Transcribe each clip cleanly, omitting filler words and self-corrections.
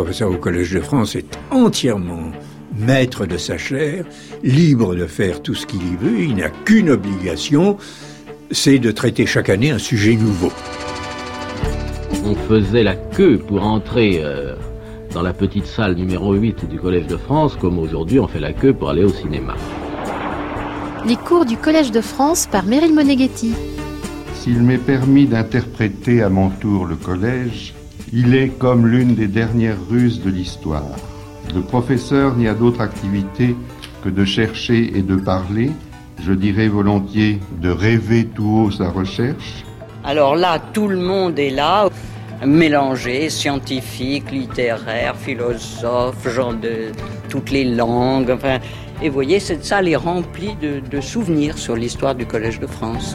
professeur au Collège de France est entièrement maître de sa chaire, libre de faire tout ce qu'il y veut. Il n'a qu'une obligation, c'est de traiter chaque année un sujet nouveau. On faisait la queue pour entrer dans la petite salle numéro 8 du Collège de France, comme aujourd'hui on fait la queue pour aller au cinéma. Les cours du Collège de France par Meryl Moneghetti. S'il m'est permis d'interpréter à mon tour le collège, il est comme l'une des dernières ruses de l'histoire. Le professeur n'y a d'autre activité que de chercher et de parler, je dirais volontiers de rêver tout haut sa recherche. Alors là, tout le monde est là, mélangé, scientifique, littéraire, philosophe, gens de toutes les langues. Enfin, et vous voyez, cette salle est remplie de souvenirs sur l'histoire du Collège de France.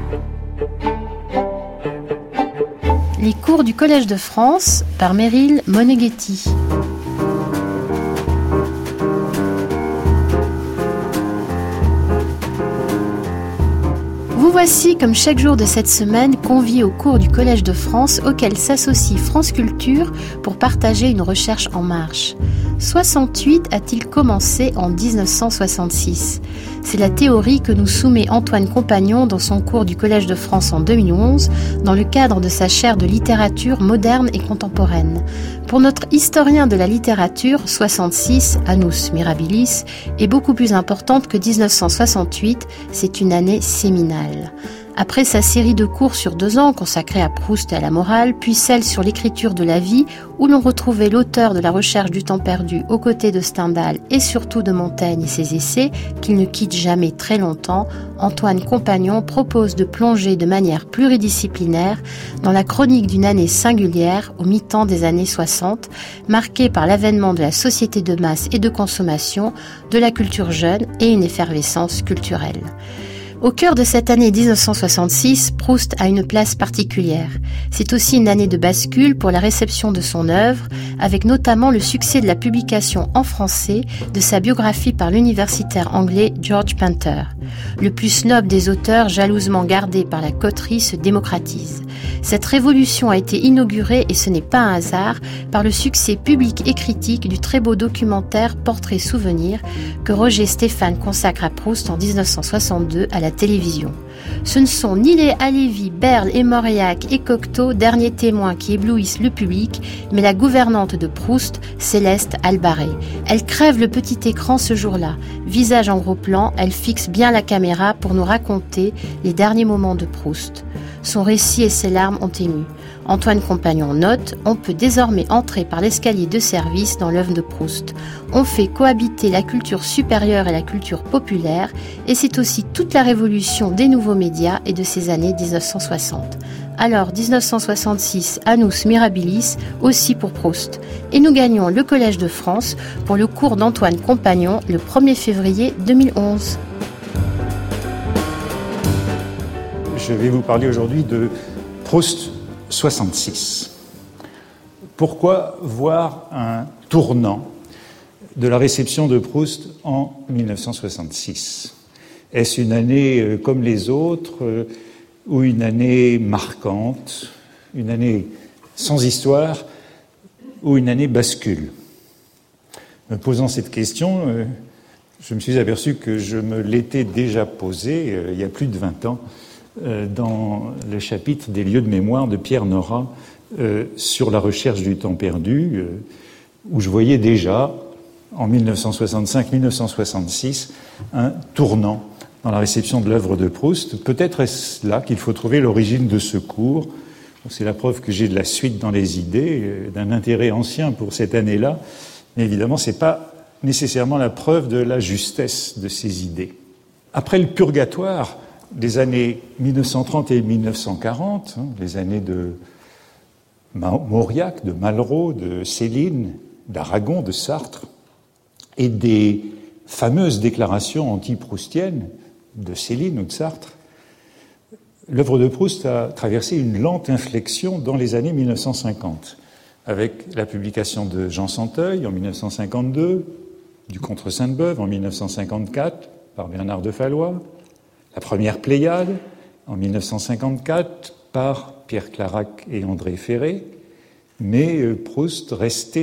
Les cours du Collège de France par Meryl Moneghetti. Vous voici, comme chaque jour de cette semaine, conviés au cours du Collège de France auquel s'associe France Culture pour partager une recherche en marche. 68 a-t-il commencé en 1966 ? C'est la théorie que nous soumet Antoine Compagnon dans son cours du Collège de France en 2011, dans le cadre de sa chaire de littérature moderne et contemporaine. Pour notre historien de la littérature, 66, annus mirabilis, est beaucoup plus importante que 1968, c'est une année séminale. Après sa série de cours sur 2 ans consacrée à Proust et à la morale, puis celle sur l'écriture de la vie, où l'on retrouvait l'auteur de La Recherche du temps perdu aux côtés de Stendhal et surtout de Montaigne et ses essais, qu'il ne quitte jamais très longtemps, Antoine Compagnon propose de plonger de manière pluridisciplinaire dans la chronique d'une année singulière au mi-temps des années 60, marquée par l'avènement de la société de masse et de consommation, de la culture jeune et une effervescence culturelle. Au cœur de cette année 1966, Proust a une place particulière. C'est aussi une année de bascule pour la réception de son œuvre, avec notamment le succès de la publication en français de sa biographie par l'universitaire anglais George Punter. Le plus snob des auteurs jalousement gardé par la coterie se démocratise. Cette révolution a été inaugurée, et ce n'est pas un hasard, par le succès public et critique du très beau documentaire Portrait Souvenir que Roger Stéphane consacre à Proust en 1962 à la télévision. Ce ne sont ni les Halévy, Berle et Mauriac et Cocteau, derniers témoins qui éblouissent le public, mais la gouvernante de Proust, Céleste Albaré. Elle crève le petit écran ce jour-là. Visage en gros plan, elle fixe bien la caméra pour nous raconter les derniers moments de Proust. Son récit et ses larmes ont ému. Antoine Compagnon note, on peut désormais entrer par l'escalier de service dans l'œuvre de Proust. On fait cohabiter la culture supérieure et la culture populaire, et c'est aussi toute la révolution des nouveaux médias et de ces années 1960. Alors 1966, annus mirabilis, aussi pour Proust. Et nous gagnons le Collège de France pour le cours d'Antoine Compagnon le 1er février 2011. Je vais vous parler aujourd'hui de Proust 66. Pourquoi voir un tournant de la réception de Proust en 1966 ? Est-ce une année comme les autres ou une année marquante, une année sans histoire ou une année bascule ? Me posant cette question, je me suis aperçu que je me l'étais déjà posée il y a plus de 20 ans dans le chapitre des lieux de mémoire de Pierre Nora sur la recherche du temps perdu, où je voyais déjà, en 1965-1966, un tournant dans la réception de l'œuvre de Proust. Peut-être est-ce là qu'il faut trouver l'origine de ce cours. C'est la preuve que j'ai de la suite dans les idées, d'un intérêt ancien pour cette année-là, mais évidemment, ce n'est pas nécessairement la preuve de la justesse de ces idées. Après le purgatoire des années 1930 et 1940, les années de Mauriac, de Malraux, de Céline, d'Aragon, de Sartre, et des fameuses déclarations anti-proustiennes de Céline ou de Sartre, l'œuvre de Proust a traversé une lente inflexion dans les années 1950, avec la publication de Jean Santeuil en 1952, du Contre Sainte-Beuve en 1954 par Bernard de Fallois, la première Pléiade en 1954 par Pierre Clarac et André Ferré, mais Proust restait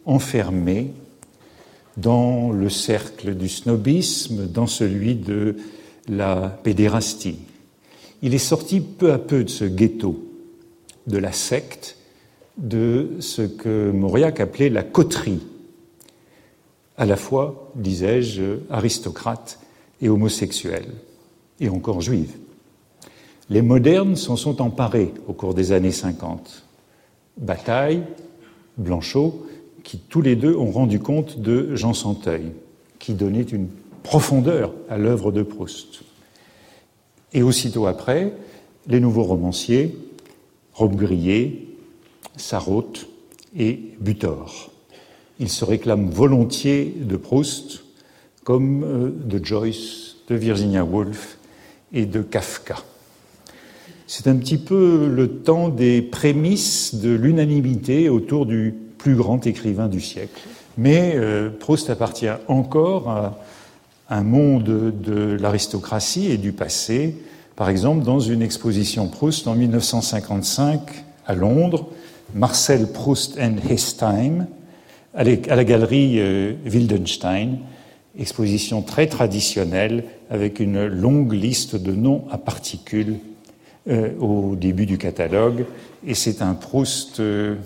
enfermé dans le cercle du snobisme, dans celui de la pédérastie. Il est sorti peu à peu de ce ghetto, de la secte, de ce que Mauriac appelait la coterie, à la fois, disais-je, aristocrate et homosexuel, et encore juive. Les modernes s'en sont emparés au cours des années 50. Bataille, Blanchot, qui tous les deux ont rendu compte de Jean Santeuil, qui donnait une profondeur à l'œuvre de Proust. Et aussitôt après, les nouveaux romanciers, Robbe-Grillet, Sarraute et Butor. Ils se réclament volontiers de Proust, comme de Joyce, de Virginia Woolf et de Kafka. C'est un petit peu le temps des prémices de l'unanimité autour du plus grand écrivain du siècle. Mais Proust appartient encore à un monde de l'aristocratie et du passé. Par exemple, dans une exposition Proust en 1955 à Londres, Marcel Proust and His Time, à la galerie Wildenstein, exposition très traditionnelle avec une longue liste de noms à particules au début du catalogue. Et c'est un Proust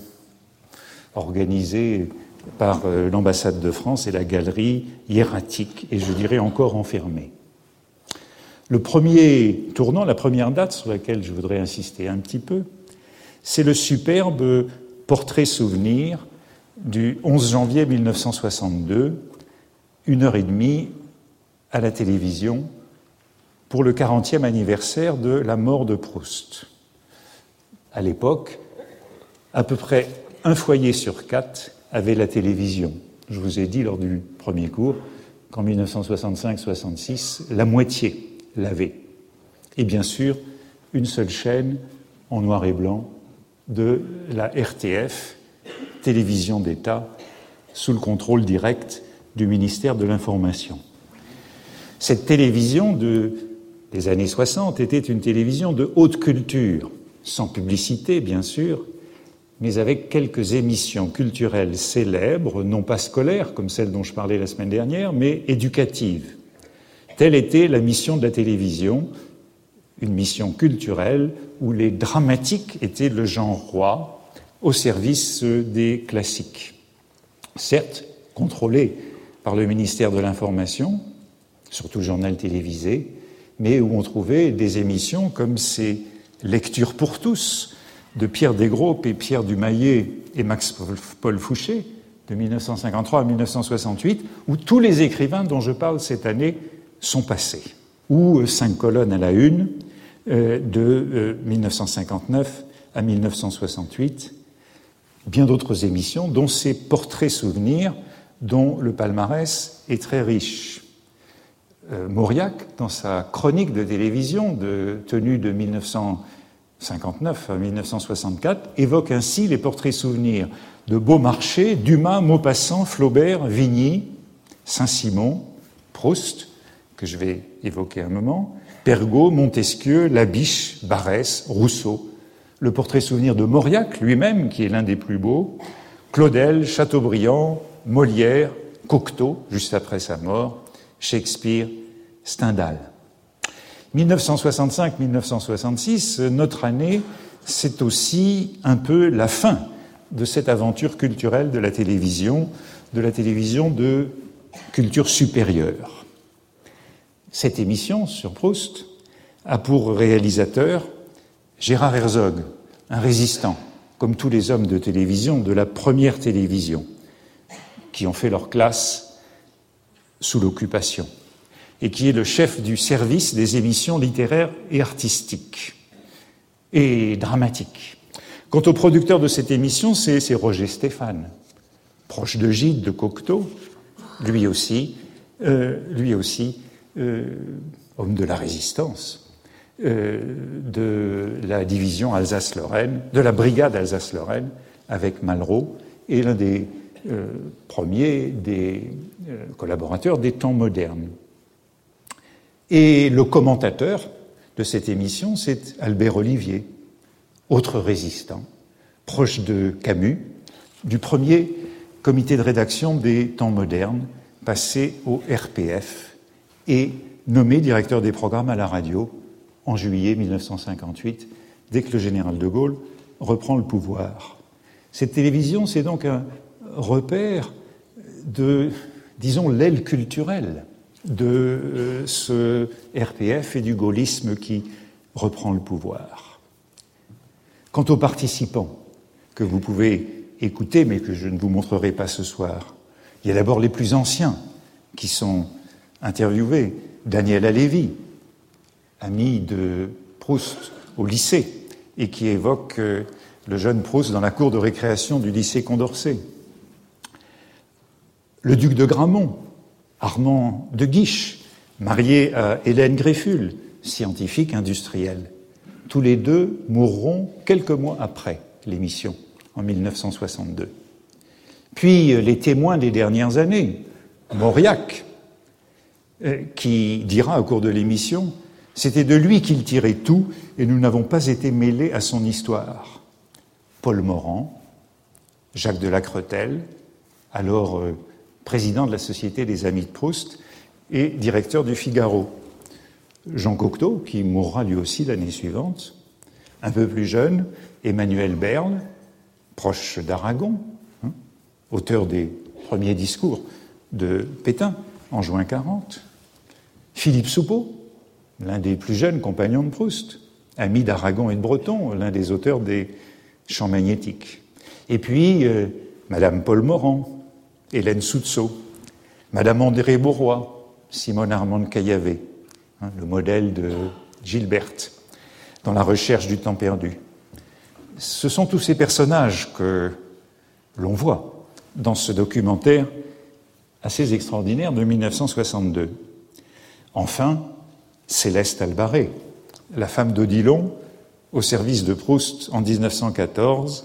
organisé par l'ambassade de France et la galerie hiératique, et je dirais encore enfermée. Le premier tournant, la première date sur laquelle je voudrais insister un petit peu, c'est le superbe portrait souvenir du 11 janvier 1962, 1h30 à la télévision, pour le 40e anniversaire de la mort de Proust. À l'époque, à peu près un foyer sur 4 avait la télévision. Je vous ai dit lors du premier cours qu'en 1965-66, la moitié l'avait. Et bien sûr, une seule chaîne en noir et blanc de la RTF, télévision d'État, sous le contrôle direct du ministère de l'Information. Cette télévision des années 60 était une télévision de haute culture, sans publicité bien sûr, mais avec quelques émissions culturelles célèbres, non pas scolaires comme celle dont je parlais la semaine dernière, mais éducatives. Telle était la mission de la télévision, une mission culturelle où les dramatiques étaient le genre roi au service des classiques. Certes, contrôlés par le ministère de l'Information, surtout le journal télévisé, mais où on trouvait des émissions comme ces Lectures pour tous de Pierre Desgroupes et Pierre Dumayet et Max-Paul Fouché de 1953 à 1968, où tous les écrivains dont je parle cette année sont passés, ou 5 colonnes à la une de 1959 à 1968, bien d'autres émissions, dont ces portraits souvenirs, dont le palmarès est très riche. Mauriac, dans sa chronique de télévision tenue de 1959 à 1964, évoque ainsi les portraits souvenirs de Beaumarchais, Dumas, Maupassant, Flaubert, Vigny, Saint-Simon, Proust, que je vais évoquer un moment, Pergaud, Montesquieu, Labiche, Barrès, Rousseau. Le portrait souvenir de Mauriac lui-même, qui est l'un des plus beaux, Claudel, Chateaubriand, Molière, Cocteau, juste après sa mort, Shakespeare, Stendhal. 1965-1966, notre année, c'est aussi un peu la fin de cette aventure culturelle de la télévision de culture supérieure. Cette émission sur Proust a pour réalisateur Gérard Herzog, un résistant, comme tous les hommes de télévision de la première télévision, qui ont fait leur classe sous l'occupation, et qui est le chef du service des émissions littéraires et artistiques et dramatiques. Quant au producteur de cette émission, c'est Roger Stéphane, proche de Gide, de Cocteau, lui aussi homme de la résistance, de la division Alsace-Lorraine, de la brigade Alsace-Lorraine, avec Malraux, et l'un des premiers des collaborateurs des temps modernes. Et le commentateur de cette émission, c'est Albert Olivier, autre résistant, proche de Camus, du premier comité de rédaction des Temps modernes, passé au RPF et nommé directeur des programmes à la radio en juillet 1958, dès que le général de Gaulle reprend le pouvoir. Cette télévision, c'est donc un repère de, disons, l'aile culturelle de ce RPF et du gaullisme qui reprend le pouvoir. Quant aux participants que vous pouvez écouter, mais que je ne vous montrerai pas ce soir, il y a d'abord les plus anciens qui sont interviewés. Daniel Halévy, ami de Proust au lycée, et qui évoque le jeune Proust dans la cour de récréation du lycée Condorcet. Le duc de Gramont, Armand de Guiche, marié à Hélène Grefful, scientifique industrielle. Tous les deux mourront quelques mois après l'émission, en 1962. Puis les témoins des dernières années, Mauriac, qui dira au cours de l'émission « C'était de lui qu'il tirait tout et nous n'avons pas été mêlés à son histoire ». Paul Morand, Jacques de Lacretelle, alors président de la Société des Amis de Proust et directeur du Figaro. Jean Cocteau, qui mourra lui aussi l'année suivante. Un peu plus jeune, Emmanuel Berle, proche d'Aragon, auteur des premiers discours de Pétain en juin 40. Philippe Soupeau, l'un des plus jeunes compagnons de Proust, ami d'Aragon et de Breton, l'un des auteurs des Chants magnétiques. Et puis, Madame Paul Morand, Hélène Soutseau, Madame André Bourrois, Simone Armande Caillavet, le modèle de Gilberte, dans La recherche du temps perdu. Ce sont tous ces personnages que l'on voit dans ce documentaire assez extraordinaire de 1962. Enfin, Céleste Albaret, la femme d'Odilon, au service de Proust en 1914,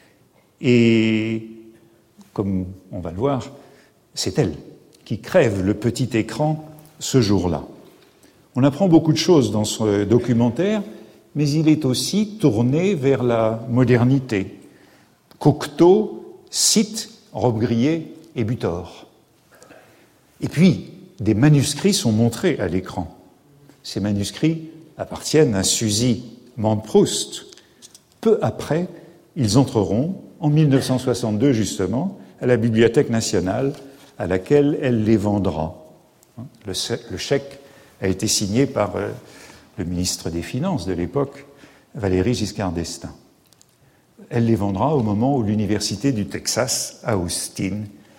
et, comme on va le voir, c'est elle qui crève le petit écran ce jour-là. On apprend beaucoup de choses dans ce documentaire, mais il est aussi tourné vers la modernité. Cocteau cite Robbe-Grillet et Butor. Et puis, des manuscrits sont montrés à l'écran. Ces manuscrits appartiennent à Suzy Mande-Proust. Peu après, ils entreront, en 1962 justement, à la Bibliothèque nationale, à laquelle elle les vendra. Le chèque a été signé par le ministre des Finances de l'époque, Valéry Giscard d'Estaing. Elle les vendra au moment où l'Université du Texas, à Austin,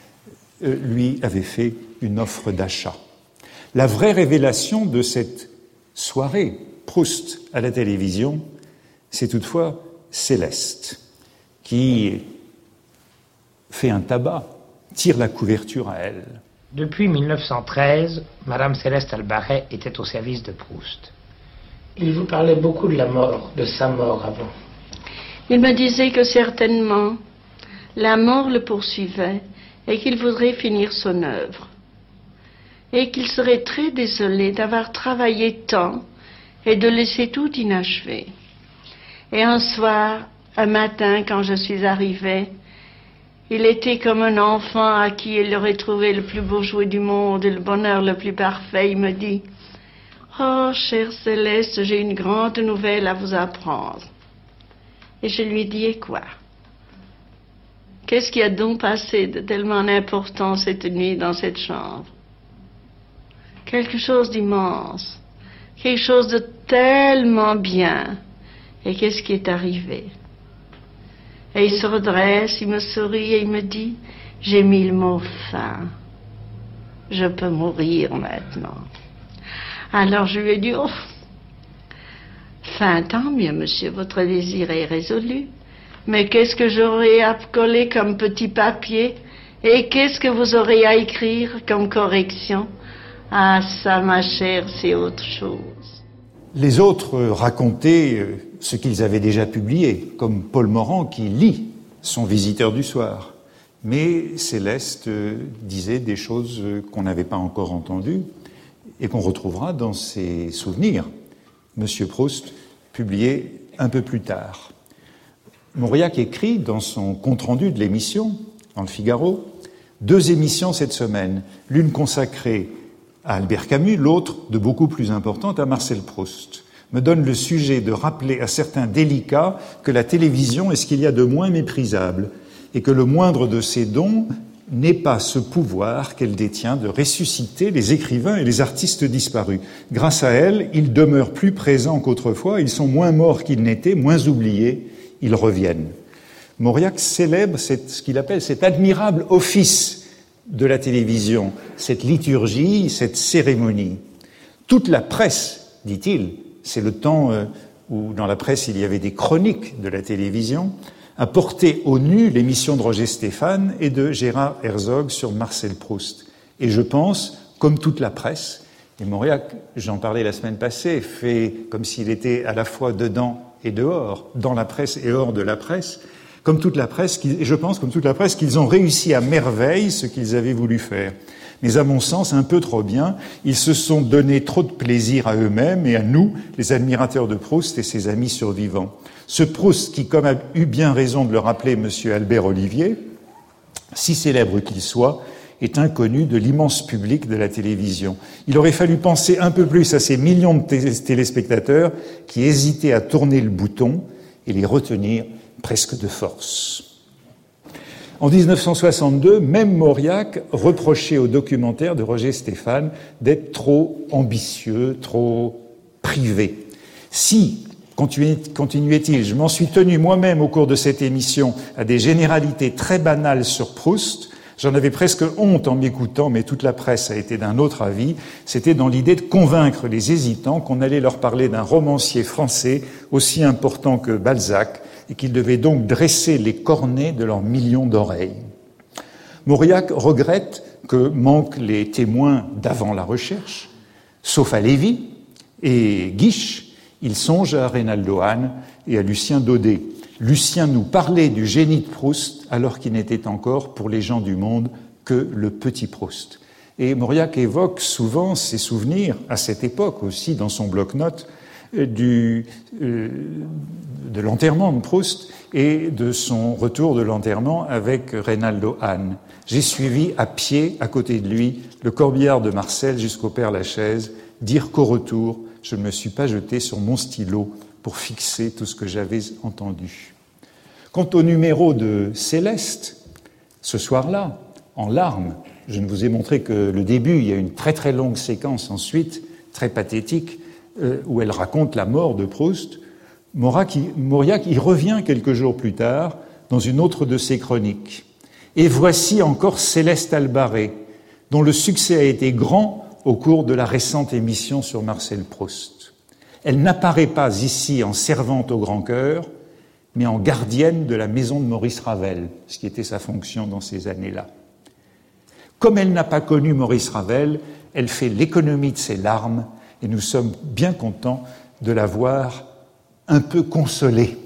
lui avait fait une offre d'achat. La vraie révélation de cette soirée Proust à la télévision, c'est toutefois Céleste, qui fait un tabac, tire la couverture à elle. Depuis 1913, Madame Céleste Albaret était au service de Proust. Il vous parlait beaucoup de la mort, de sa mort avant. Il me disait que certainement la mort le poursuivait et qu'il voudrait finir son œuvre. Et qu'il serait très désolé d'avoir travaillé tant et de laisser tout inachevé. Et un soir, un matin, quand je suis arrivée, il était comme un enfant à qui il aurait trouvé le plus beau jouet du monde et le bonheur le plus parfait. Il me dit « Oh, chère Céleste, j'ai une grande nouvelle à vous apprendre. » Et je lui dis « Et quoi? Qu'est-ce qui a donc passé de tellement important cette nuit dans cette chambre? » Quelque chose d'immense, quelque chose de tellement bien. Et qu'est-ce qui est arrivé? Et il se redresse, il me sourit et il me dit « J'ai mis le mot fin. Je peux mourir maintenant. » Alors je lui ai dit « Oh, fin, tant mieux, monsieur, votre désir est résolu. Mais qu'est-ce que j'aurai à coller comme petit papier? Et qu'est-ce que vous aurez à écrire comme correction? Ah, ça, ma chère, c'est autre chose. » Les autres racontaient ce qu'ils avaient déjà publié, comme Paul Morand qui lit son Visiteur du soir. Mais Céleste disait des choses qu'on n'avait pas encore entendues et qu'on retrouvera dans ses souvenirs. Monsieur Proust, publié un peu plus tard. Mauriac écrit dans son compte-rendu de l'émission, dans le Figaro, 2 émissions cette semaine, l'une consacrée à Albert Camus, l'autre, de beaucoup plus importante, à Marcel Proust, me donne le sujet de rappeler à certains délicats que la télévision est ce qu'il y a de moins méprisable et que le moindre de ses dons n'est pas ce pouvoir qu'elle détient de ressusciter les écrivains et les artistes disparus. Grâce à elle, ils demeurent plus présents qu'autrefois, ils sont moins morts qu'ils n'étaient, moins oubliés, ils reviennent. Mauriac célèbre ce qu'il appelle cet admirable office de la télévision, cette liturgie, cette cérémonie. Toute la presse, dit-il, c'est le temps où dans la presse il y avait des chroniques de la télévision, a porté au nu l'émission de Roger Stéphane et de Gérard Herzog sur Marcel Proust. Et je pense, comme toute la presse, et Mauriac, j'en parlais la semaine passée, fait comme s'il était à la fois dedans et dehors, dans la presse et hors de la presse, comme toute la presse, et je pense, comme toute la presse, qu'ils ont réussi à merveille ce qu'ils avaient voulu faire. Mais à mon sens, un peu trop bien, ils se sont donné trop de plaisir à eux-mêmes et à nous, les admirateurs de Proust et ses amis survivants. Ce Proust qui, comme a eu bien raison de le rappeler M. Albert Olivier, si célèbre qu'il soit, est inconnu de l'immense public de la télévision. Il aurait fallu penser un peu plus à ces millions de téléspectateurs qui hésitaient à tourner le bouton et les retenir presque de force. En 1962, même Mauriac reprochait au documentaire de Roger Stéphane d'être trop ambitieux, trop privé. Si, continuait-il, je m'en suis tenu moi-même au cours de cette émission à des généralités très banales sur Proust, j'en avais presque honte en m'écoutant, mais toute la presse a été d'un autre avis, c'était dans l'idée de convaincre les hésitants qu'on allait leur parler d'un romancier français aussi important que Balzac, et qu'ils devaient donc dresser les cornets de leurs millions d'oreilles. Mauriac regrette que manquent les témoins d'avant la recherche, sauf à Lévy et Guiche, il songe à Reynaldo Hahn et à Lucien Daudet. Lucien nous parlait du génie de Proust alors qu'il n'était encore, pour les gens du monde, que le petit Proust. Et Mauriac évoque souvent ses souvenirs, à cette époque aussi, dans son bloc-notes, de l'enterrement de Proust et de son retour de l'enterrement avec Reynaldo Hahn. J'ai suivi à pied, à côté de lui, le corbillard de Marcel jusqu'au Père-Lachaise, dire qu'au retour, je ne me suis pas jeté sur mon stylo pour fixer tout ce que j'avais entendu. Quant au numéro de Céleste, ce soir-là, en larmes, je ne vous ai montré que le début, il y a une très très longue séquence ensuite, très pathétique, où elle raconte la mort de Proust. Mauriac y revient quelques jours plus tard dans une autre de ses chroniques. Et voici encore Céleste Albaret, dont le succès a été grand au cours de la récente émission sur Marcel Proust. Elle n'apparaît pas ici en servante au grand cœur, mais en gardienne de la maison de Maurice Ravel, ce qui était sa fonction dans ces années-là. Comme elle n'a pas connu Maurice Ravel, elle fait l'économie de ses larmes, et nous sommes bien contents de la voir un peu consolée.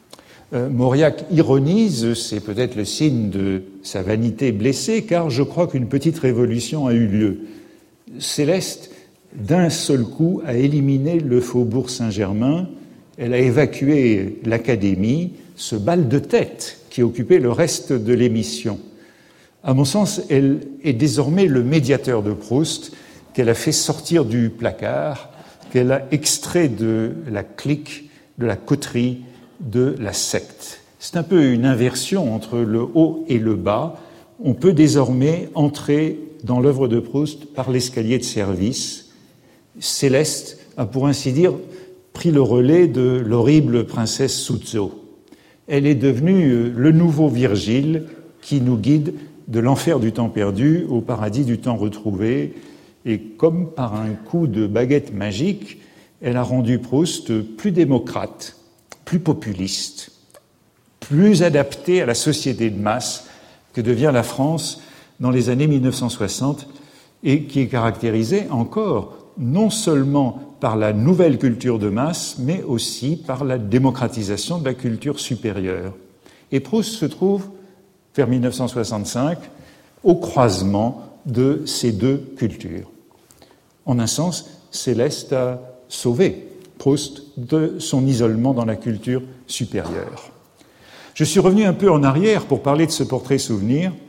Mauriac ironise, c'est peut-être le signe de sa vanité blessée, car je crois qu'une petite révolution a eu lieu. Céleste, d'un seul coup, a éliminé le faubourg Saint-Germain, elle a évacué l'Académie, ce bal de tête qui occupait le reste de l'émission. À mon sens, elle est désormais le médiateur de Proust, qu'elle a fait sortir du placard, qu'elle a extrait de la clique, de la coterie, de la secte. C'est un peu une inversion entre le haut et le bas. On peut désormais entrer dans l'œuvre de Proust par l'escalier de service. Céleste a, pour ainsi dire, pris le relais de l'horrible princesse Suzzo. Elle est devenue le nouveau Virgile qui nous guide de l'enfer du temps perdu au paradis du temps retrouvé. Et comme par un coup de baguette magique, elle a rendu Proust plus démocrate, plus populiste, plus adapté à la société de masse que devient la France dans les années 1960 et qui est caractérisée encore non seulement par la nouvelle culture de masse, mais aussi par la démocratisation de la culture supérieure. Et Proust se trouve, vers 1965, au croisement de ces deux cultures. En un sens, Céleste a sauvé Proust de son isolement dans la culture supérieure. Je suis revenu un peu en arrière pour parler de ce portrait souvenir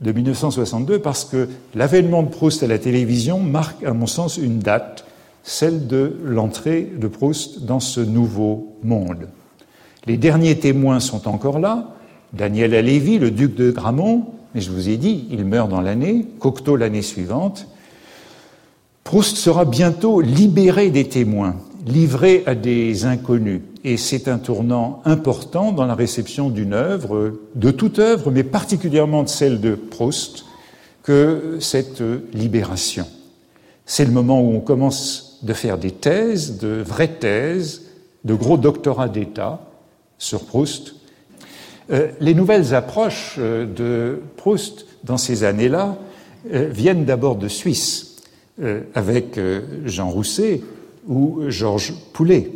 de 1962 parce que l'avènement de Proust à la télévision marque, à mon sens, une date, celle de l'entrée de Proust dans ce nouveau monde. Les derniers témoins sont encore là, Daniel Halévy, le duc de Gramont, mais je vous ai dit, il meurt dans l'année, Cocteau l'année suivante. Proust sera bientôt libéré des témoins, livré à des inconnus, et c'est un tournant important dans la réception d'une œuvre, de toute œuvre, mais particulièrement de celle de Proust, que cette libération. C'est le moment où on commence de faire des thèses, de vraies thèses, de gros doctorats d'État sur Proust. Les nouvelles approches de Proust dans ces années-là viennent d'abord de Suisse, avec Jean Rousset ou Georges Poulet.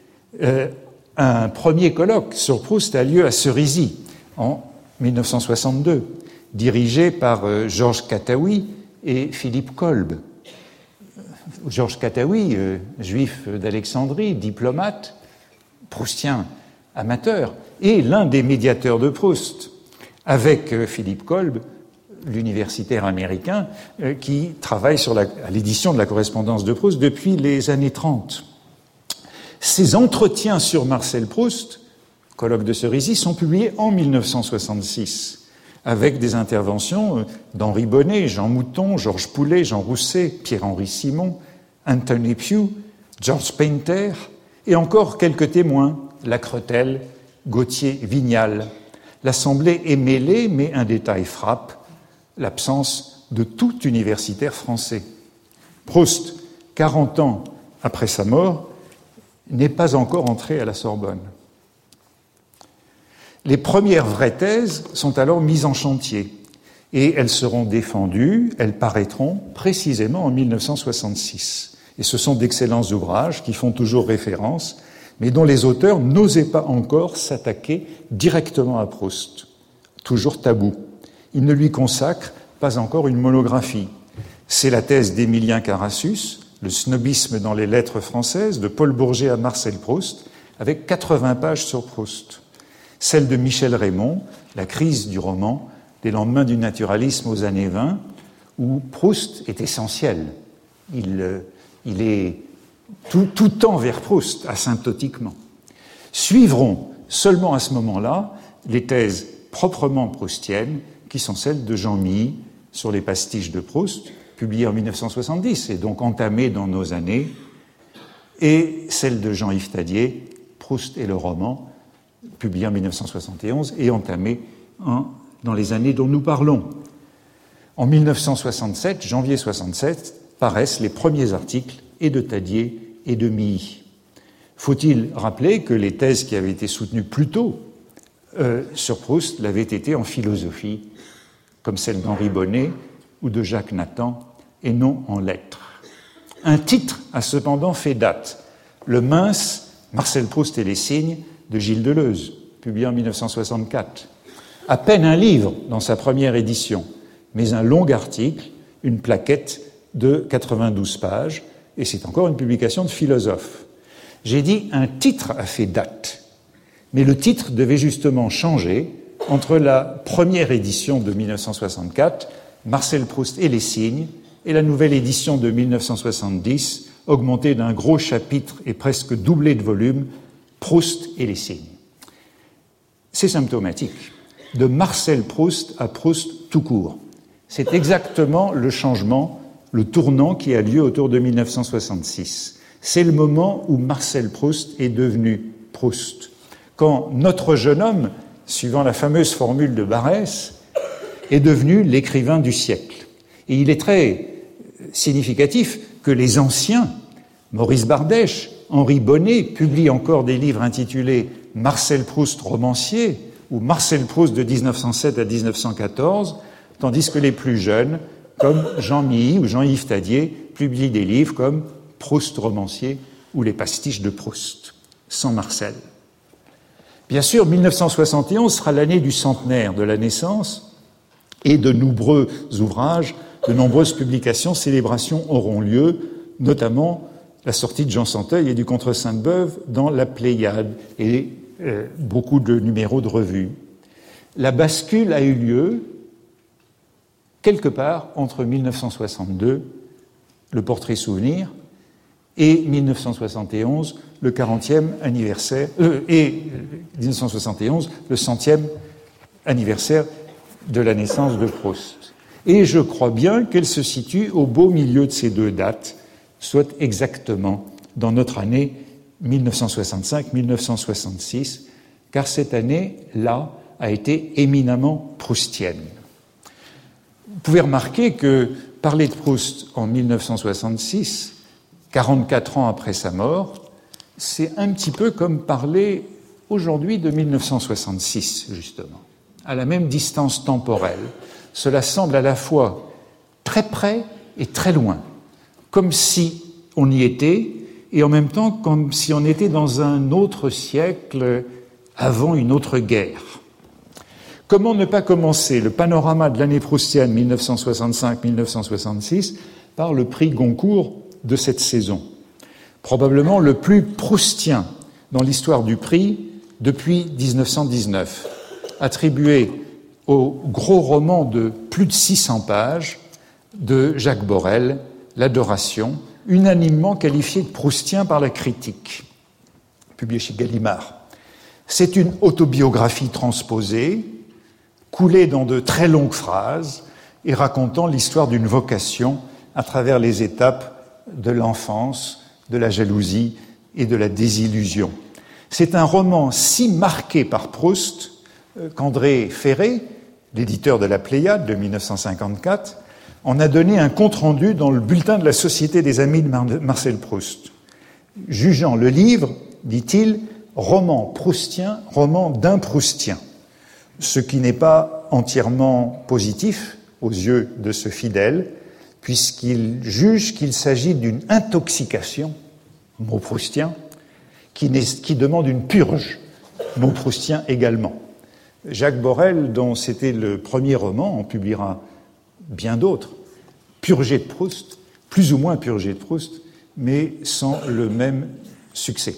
Un premier colloque sur Proust a lieu à Cerisy en 1962, dirigé par Georges Kataoui et Philippe Kolb. Georges Kataoui, juif d'Alexandrie, diplomate, proustien amateur, et l'un des médiateurs de Proust, avec Philippe Kolb, l'universitaire américain, qui travaille à l'édition de la correspondance de Proust depuis les années 30. Ces entretiens sur Marcel Proust, colloque de Cerisy, sont publiés en 1966, avec des interventions d'Henri Bonnet, Jean Mouton, Georges Poulet, Jean Rousset, Pierre-Henri Simon, Anthony Pugh, George Painter, et encore quelques témoins, Lacretelle, Gauthier, Vignal. L'Assemblée est mêlée, mais un détail frappe, l'absence de tout universitaire français. Proust, 40 ans après sa mort, n'est pas encore entré à la Sorbonne. Les premières vraies thèses sont alors mises en chantier et elles seront défendues, elles paraîtront précisément en 1966. Et ce sont d'excellents ouvrages qui font toujours référence, mais dont les auteurs n'osaient pas encore s'attaquer directement à Proust. Toujours tabou. Ils ne lui consacrent pas encore une monographie. C'est la thèse d'Émilien Carassus, Le snobisme dans les lettres françaises, de Paul Bourget à Marcel Proust, avec 80 pages sur Proust. Celle de Michel Raymond, La crise du roman, des lendemains du naturalisme aux années 20, où Proust est essentiel. Il est tout tend vers Proust, asymptotiquement. Suivront seulement à ce moment-là les thèses proprement proustiennes, qui sont celles de Jean Milly sur les pastiches de Proust, publiées en 1970 et donc entamées dans nos années, et celles de Jean-Yves Tadier, Proust et le roman, publiées en 1971 et entamées dans les années dont nous parlons. En 1967, janvier 67, paraissent les premiers articles et de Tadier et de Milly. Faut-il rappeler que les thèses qui avaient été soutenues plus tôt sur Proust l'avaient été en philosophie, comme celle d'Henri Bonnet ou de Jacques Nathan, et non en lettres. Un titre a cependant fait date, le mince Marcel Proust et les signes de Gilles Deleuze, publié en 1964. À peine un livre dans sa première édition, mais un long article, une plaquette de 92 pages, et c'est encore une publication de philosophe. J'ai dit un titre a fait date, mais le titre devait justement changer entre la première édition de 1964, Marcel Proust et les signes, et la nouvelle édition de 1970, augmentée d'un gros chapitre et presque doublée de volume, Proust et les signes. C'est symptomatique. De Marcel Proust à Proust tout court. C'est exactement le changement, le tournant qui a lieu autour de 1966. C'est le moment où Marcel Proust est devenu Proust. Quand notre jeune homme, suivant la fameuse formule de Barrès, est devenu l'écrivain du siècle. Et il est très significatif que les anciens, Maurice Bardèche, Henri Bonnet, publient encore des livres intitulés « Marcel Proust romancier » ou « Marcel Proust de 1907 à 1914 », tandis que les plus jeunes, comme Jean Milly ou Jean-Yves Tadier, publient des livres comme « Proust romancier » ou « Les pastiches de Proust », sans Marcel. Bien sûr, 1971 sera l'année du centenaire de la naissance et de nombreux ouvrages, de nombreuses publications, célébrations auront lieu, notamment la sortie de Jean Santeuil et du Contre Sainte-Beuve dans la Pléiade et beaucoup de numéros de revues. La bascule a eu lieu quelque part entre 1962, le portrait souvenir, et 1971, le 40e anniversaire, et 1971, le 100e anniversaire de la naissance de Proust. Et je crois bien qu'elle se situe au beau milieu de ces deux dates, soit exactement dans notre année 1965-1966, car cette année-là a été éminemment proustienne. Vous pouvez remarquer que parler de Proust en 1966, 44 ans après sa mort, c'est un petit peu comme parler aujourd'hui de 1966, justement, à la même distance temporelle. Cela semble à la fois très près et très loin, comme si on y était, et en même temps comme si on était dans un autre siècle avant une autre guerre. Comment ne pas commencer le panorama de l'année proustienne 1965-1966 par le prix Goncourt de cette saison, probablement le plus proustien dans l'histoire du prix depuis 1919, attribué au gros roman de plus de 600 pages de Jacques Borel, L'Adoration, unanimement qualifié de proustien par la critique, publié chez Gallimard. C'est une autobiographie transposée, coulée dans de très longues phrases et racontant l'histoire d'une vocation à travers les étapes de l'enfance, de la jalousie et de la désillusion. C'est un roman si marqué par Proust qu'André Ferré, l'éditeur de la Pléiade de 1954, en a donné un compte-rendu dans le bulletin de la Société des Amis de Marcel Proust. Jugeant le livre, dit-il, roman proustien, roman d'un proustien, ce qui n'est pas entièrement positif aux yeux de ce fidèle, puisqu'il juge qu'il s'agit d'une intoxication, mot proustien, qui demande une purge, mot proustien également. Jacques Borel, dont c'était le premier roman, en publiera bien d'autres, purgé de Proust, plus ou moins purgé de Proust, mais sans le même succès.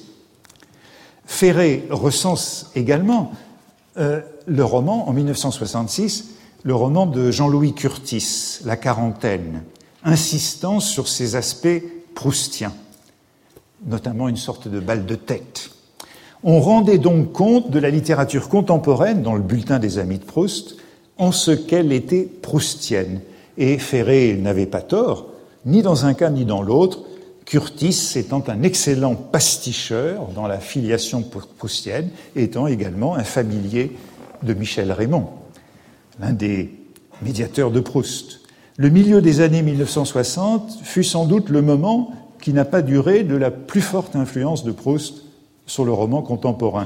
Ferré recense également le roman, en 1966, le roman de Jean-Louis Curtis, La Quarantaine, insistant sur ses aspects proustiens, notamment une sorte de balle de tête. On rendait donc compte de la littérature contemporaine dans le bulletin des Amis de Proust, en ce qu'elle était proustienne. Et Ferré n'avait pas tort, ni dans un cas ni dans l'autre, Curtis étant un excellent pasticheur dans la filiation proustienne, étant également un familier de Michel Raymond, l'un des médiateurs de Proust. Le milieu des années 1960 fut sans doute le moment qui n'a pas duré de la plus forte influence de Proust sur le roman contemporain.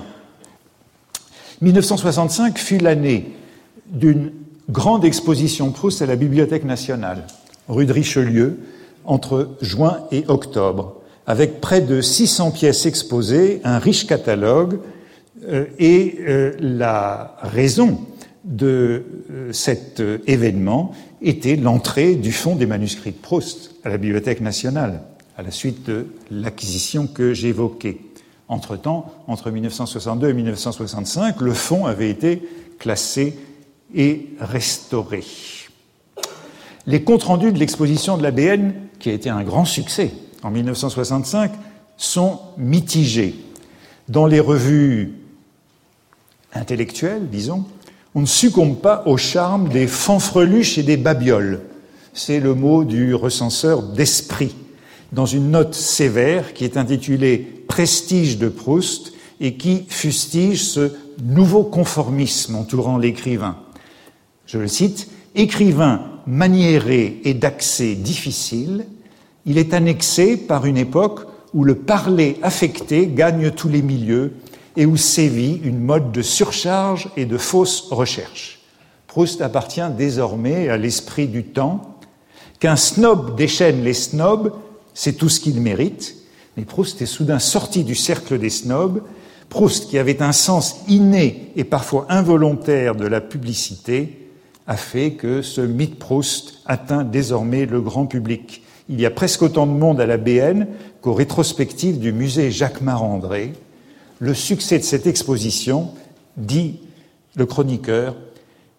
1965 fut l'année d'une grande exposition Proust à la Bibliothèque nationale, rue de Richelieu, entre juin et octobre, avec près de 600 pièces exposées, un riche catalogue, et la raison de cet événement était l'entrée du fonds des manuscrits de Proust à la Bibliothèque nationale, à la suite de l'acquisition que j'évoquais. Entre-temps, entre 1962 et 1965, le fonds avait été classé et restauré. Les comptes rendus de l'exposition de l'ABN, qui a été un grand succès en 1965, sont mitigés. Dans les revues intellectuelles, disons, on ne succombe pas au charme des fanfreluches et des babioles. C'est le mot du recenseur d'Esprit, dans une note sévère qui est intitulée « Prestige de Proust » et qui fustige ce nouveau conformisme entourant l'écrivain. Je le cite, « Écrivain maniéré et d'accès difficile, il est annexé par une époque où le parler affecté gagne tous les milieux et où sévit une mode de surcharge et de fausse recherche. Proust appartient désormais à l'esprit du temps. Qu'un snob déchaîne les snobs, c'est tout ce qu'il mérite. Mais Proust est soudain sorti du cercle des snobs. Proust, qui avait un sens inné et parfois involontaire de la publicité, a fait que ce mythe Proust atteint désormais le grand public. Il y a presque autant de monde à la BN qu'aux rétrospectives du musée Jacquemart-André. Le succès de cette exposition, dit le chroniqueur,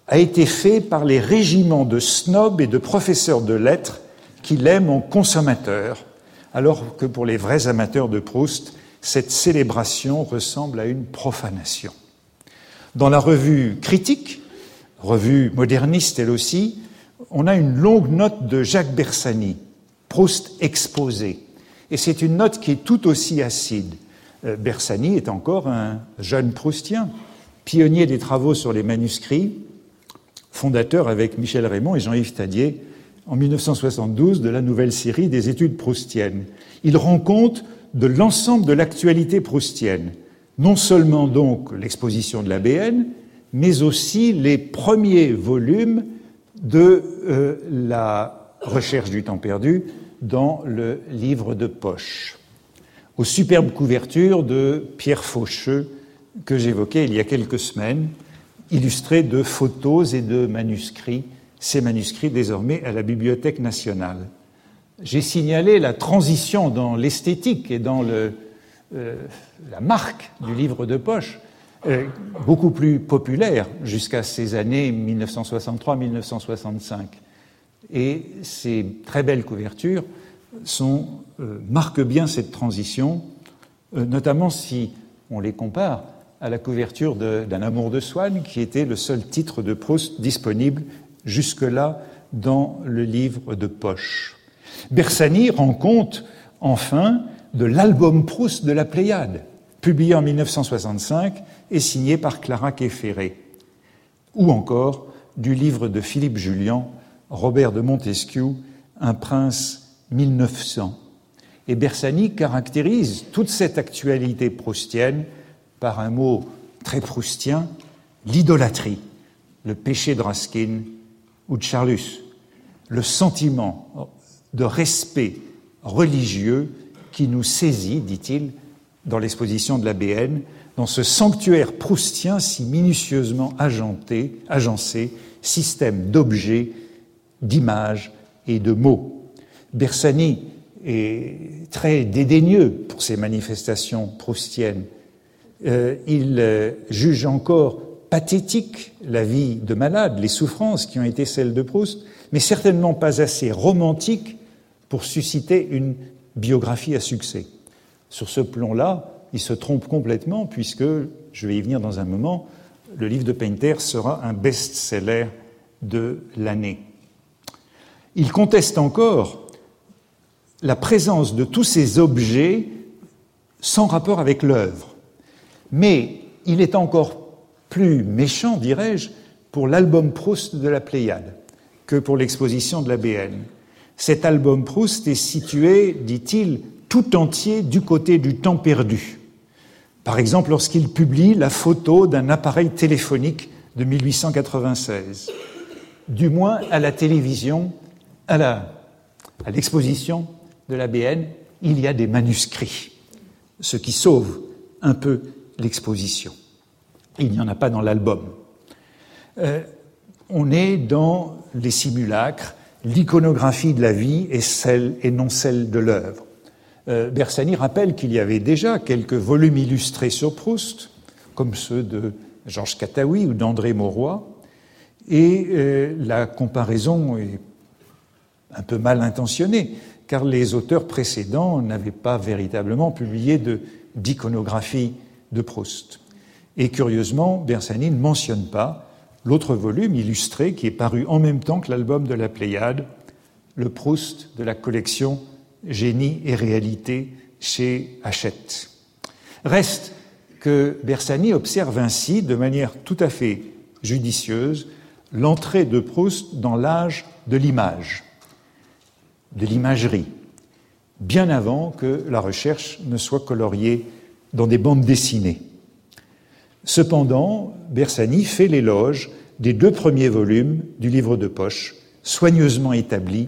a été fait par les régiments de snobs et de professeurs de lettres qui l'aiment en consommateur, alors que pour les vrais amateurs de Proust, cette célébration ressemble à une profanation. Dans la revue Critique, revue moderniste elle aussi, on a une longue note de Jacques Bersani, Proust exposé. Et c'est une note qui est tout aussi acide. Bersani est encore un jeune proustien, pionnier des travaux sur les manuscrits, fondateur avec Michel Raymond et Jean-Yves Tadier en 1972 de la nouvelle série des études proustiennes. Il rend compte de l'ensemble de l'actualité proustienne, non seulement donc l'exposition de l'ABN, mais aussi les premiers volumes de la recherche du temps perdu dans le livre de poche, aux superbes couvertures de Pierre Faucheux que j'évoquais il y a quelques semaines, illustrées de photos et de manuscrits, ces manuscrits désormais à la Bibliothèque nationale. J'ai signalé la transition dans l'esthétique et dans la marque du livre de poche, beaucoup plus populaire jusqu'à ces années 1963-1965. Et ces très belles couvertures marquent bien cette transition, notamment si on les compare à la couverture d'Un amour de Swann, qui était le seul titre de Proust disponible jusque-là dans le livre de poche. Bersani rend compte, enfin, de l'album Proust de la Pléiade, publié en 1965 et signé par Clara Quefferé, ou encore du livre de Philippe Julian, Robert de Montesquieu, Un prince 1900. Et Bersani caractérise toute cette actualité proustienne par un mot très proustien, l'idolâtrie, le péché de Raskin ou de Charlus, le sentiment de respect religieux qui nous saisit, dit-il, dans l'exposition de l'ABN, dans ce sanctuaire proustien si minutieusement agencé, système d'objets, d'images et de mots. Bersani est très dédaigneux pour ces manifestations proustiennes. Il juge encore pathétique la vie de malade, les souffrances qui ont été celles de Proust, mais certainement pas assez romantique pour susciter une biographie à succès. Sur ce plan-là, il se trompe complètement puisque, je vais y venir dans un moment, le livre de Painter sera un best-seller de l'année. Il conteste encore la présence de tous ces objets sans rapport avec l'œuvre. Mais il est encore plus méchant, dirais-je, pour l'album Proust de la Pléiade que pour l'exposition de l'ABN. Cet album Proust est situé, dit-il, tout entier du côté du temps perdu. Par exemple, lorsqu'il publie la photo d'un appareil téléphonique de 1896. Du moins, à la télévision, à l'exposition de l'ABN, il y a des manuscrits, ce qui sauve un peu l'exposition. Il n'y en a pas dans l'album. On est dans les simulacres, l'iconographie de la vie et non celle de l'œuvre. Bersani rappelle qu'il y avait déjà quelques volumes illustrés sur Proust, comme ceux de Georges Kataoui ou d'André Mauroy, et la comparaison est un peu mal intentionnée, car les auteurs précédents n'avaient pas véritablement publié d'iconographie de Proust. Et curieusement, Bersani ne mentionne pas l'autre volume illustré qui est paru en même temps que l'album de la Pléiade, le Proust de la collection Génie et réalité chez Hachette. Reste que Bersani observe ainsi, de manière tout à fait judicieuse, l'entrée de Proust dans l'âge de l'image, de l'imagerie, bien avant que la recherche ne soit coloriée dans des bandes dessinées. Cependant, Bersani fait l'éloge des 2 premiers volumes du livre de poche, soigneusement établis,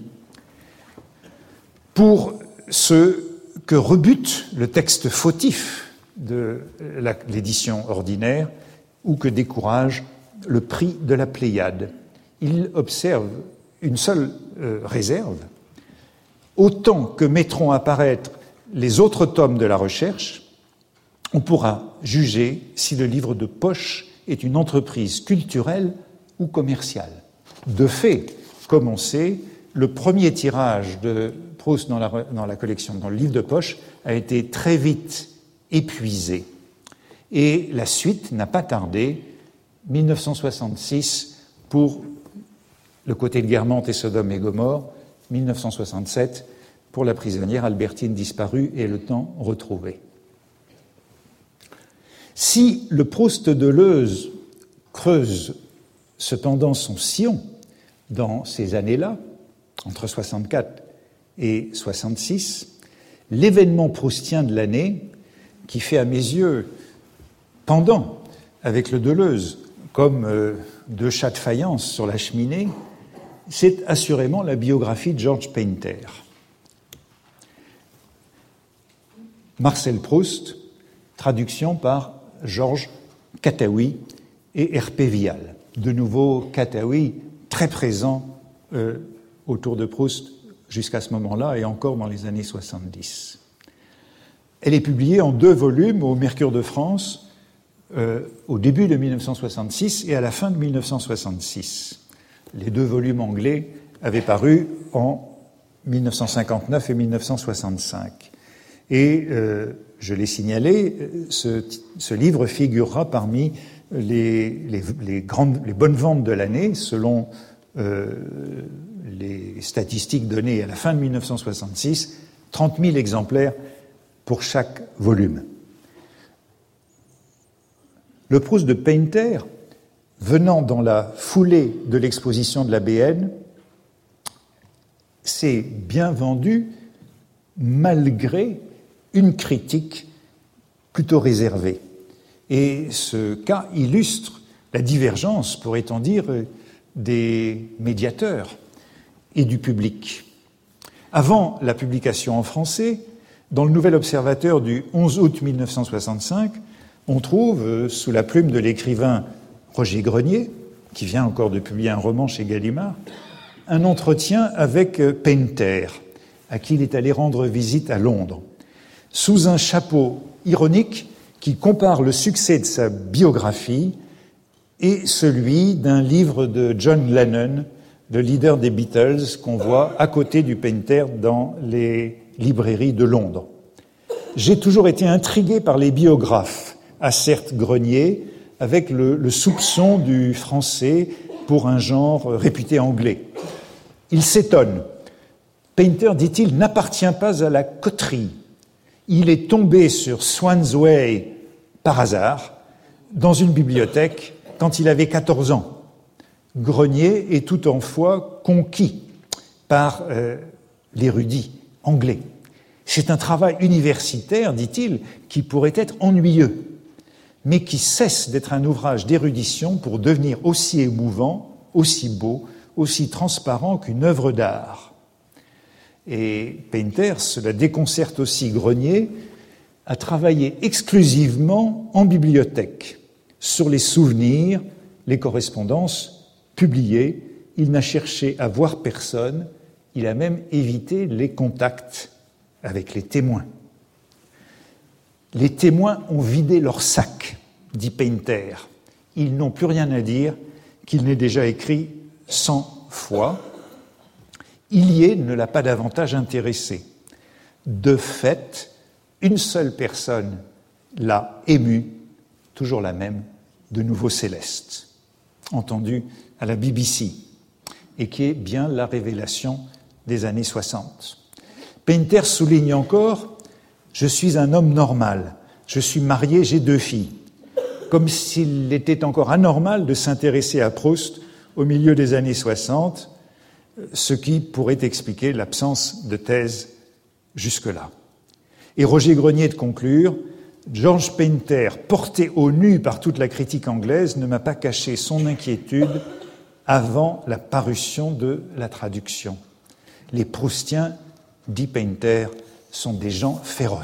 pour ce que rebute le texte fautif de l'édition ordinaire ou que décourage le prix de la Pléiade. Il observe une seule réserve. Autant que mettront à paraître les autres tomes de la recherche, on pourra juger si le livre de poche est une entreprise culturelle ou commercial. De fait, comme on sait, le premier tirage de Proust dans la collection, dans le livre de poche, a été très vite épuisé. Et la suite n'a pas tardé, 1966 pour le côté de Guermantes et Sodome et Gomorrhe, 1967 pour la prisonnière Albertine disparue et le temps retrouvé. Si le Proust de Deleuze creuse cependant son sillon dans ces années-là, entre 64 et 66, l'événement proustien de l'année, qui fait à mes yeux pendant avec le Deleuze, comme deux chats de faïence sur la cheminée, c'est assurément la biographie de George Painter. Marcel Proust, traduction par Georges Kataoui et R.P. Vial. De nouveau, Kataoui très présent autour de Proust jusqu'à ce moment-là et encore dans les années 70. Elle est publiée en 2 volumes au Mercure de France au début de 1966 et à la fin de 1966. Les 2 volumes anglais avaient paru en 1959 et 1965. Et je l'ai signalé, ce livre figurera parmi les bonnes ventes de l'année, selon les statistiques données à la fin de 1966, 30 000 exemplaires pour chaque volume. Le Proust de Painter, venant dans la foulée de l'exposition de la BN, s'est bien vendu malgré une critique plutôt réservée. Et ce cas illustre la divergence, pourrait-on dire, des médiateurs et du public. Avant la publication en français, dans le Nouvel Observateur du 11 août 1965, on trouve, sous la plume de l'écrivain Roger Grenier, qui vient encore de publier un roman chez Gallimard, un entretien avec Painter, à qui il est allé rendre visite à Londres, sous un chapeau ironique qui compare le succès de sa biographie et celui d'un livre de John Lennon, le leader des Beatles, qu'on voit à côté du Painter dans les librairies de Londres. J'ai toujours été intrigué par les biographes, asserte Grenier, avec le soupçon du français pour un genre réputé anglais. Il s'étonne. Painter, dit-il, n'appartient pas à la coterie. Il est tombé sur Swann's Way par hasard dans une bibliothèque quand il avait 14 ans. Grenier est tout en foi conquis par l'érudit anglais. C'est un travail universitaire, dit-il, qui pourrait être ennuyeux, mais qui cesse d'être un ouvrage d'érudition pour devenir aussi émouvant, aussi beau, aussi transparent qu'une œuvre d'art. Et Painter, cela déconcerte aussi Grenier, a travaillé exclusivement en bibliothèque, sur les souvenirs, les correspondances publiées. Il n'a cherché à voir personne, il a même évité les contacts avec les témoins. Les témoins ont vidé leur sac, dit Painter. Ils n'ont plus rien à dire qu'il n'ait déjà écrit 100 fois. Hillier ne l'a pas davantage intéressé. De fait, une seule personne l'a ému, toujours la même, de nouveau Céleste, entendu à la BBC, et qui est bien la révélation des années 60. Painter souligne encore « Je suis un homme normal, je suis marié, j'ai 2 filles », comme s'il était encore anormal de s'intéresser à Proust au milieu des années 60, ce qui pourrait expliquer l'absence de thèse jusque-là. Et Roger Grenier de conclure « George Painter, porté au nu par toute la critique anglaise, ne m'a pas caché son inquiétude avant la parution de la traduction. Les Proustiens, dit Painter, sont des gens féroces. »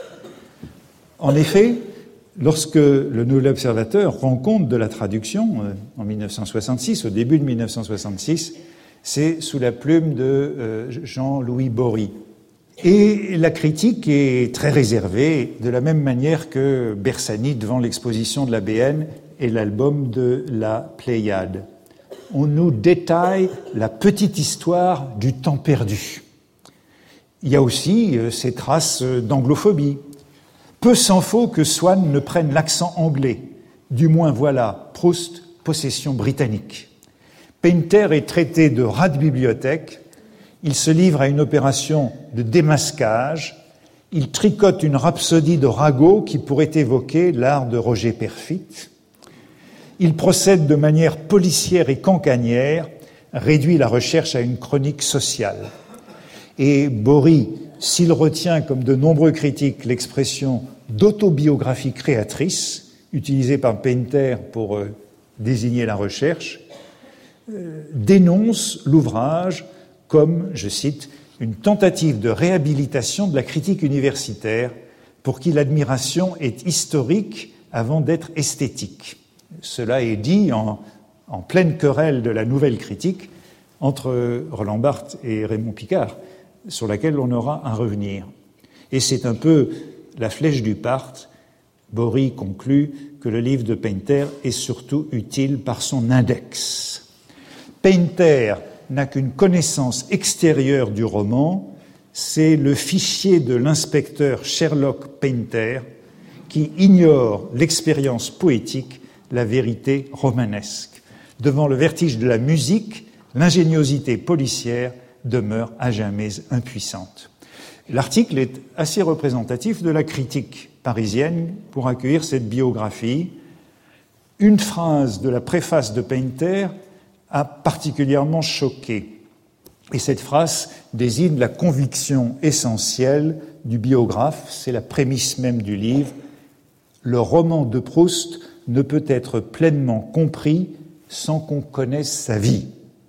En effet, lorsque le Nouvel Observateur rend compte de la traduction en 1966, au début de 1966, c'est sous la plume de Jean-Louis Bory. Et la critique est très réservée, de la même manière que Bersani devant l'exposition de la BN est l'album de la Pléiade. On nous détaille la petite histoire du temps perdu. Il y a aussi ces traces d'anglophobie. Peu s'en faut que Swann ne prenne l'accent anglais. Du moins voilà, Proust, possession britannique. Painter est traité de rat de bibliothèque. Il se livre à une opération de démasquage. Il tricote une rhapsodie de ragots qui pourrait évoquer l'art de Roger Perfit. Il procède de manière policière et cancanière, réduit la recherche à une chronique sociale. Et Bory, s'il retient, comme de nombreux critiques, l'expression d'autobiographie créatrice, utilisée par Painter pour désigner la recherche, dénonce l'ouvrage comme, je cite, une tentative de réhabilitation de la critique universitaire pour qui l'admiration est historique avant d'être esthétique. Cela est dit en pleine querelle de la nouvelle critique entre Roland Barthes et Raymond Picard, sur laquelle on aura à revenir. Et c'est un peu la flèche du Parthe. Bory conclut que le livre de Painter est surtout utile par son index. Painter n'a qu'une connaissance extérieure du roman, c'est le fichier de l'inspecteur Sherlock Painter qui ignore l'expérience poétique, la vérité romanesque. Devant le vertige de la musique, l'ingéniosité policière demeure à jamais impuissante. L'article est assez représentatif de la critique parisienne pour accueillir cette biographie. Une phrase de la préface de Painter a particulièrement choqué. Et cette phrase désigne la conviction essentielle du biographe, c'est la prémisse même du livre. Le roman de Proust ne peut être pleinement compris sans qu'on connaisse sa vie.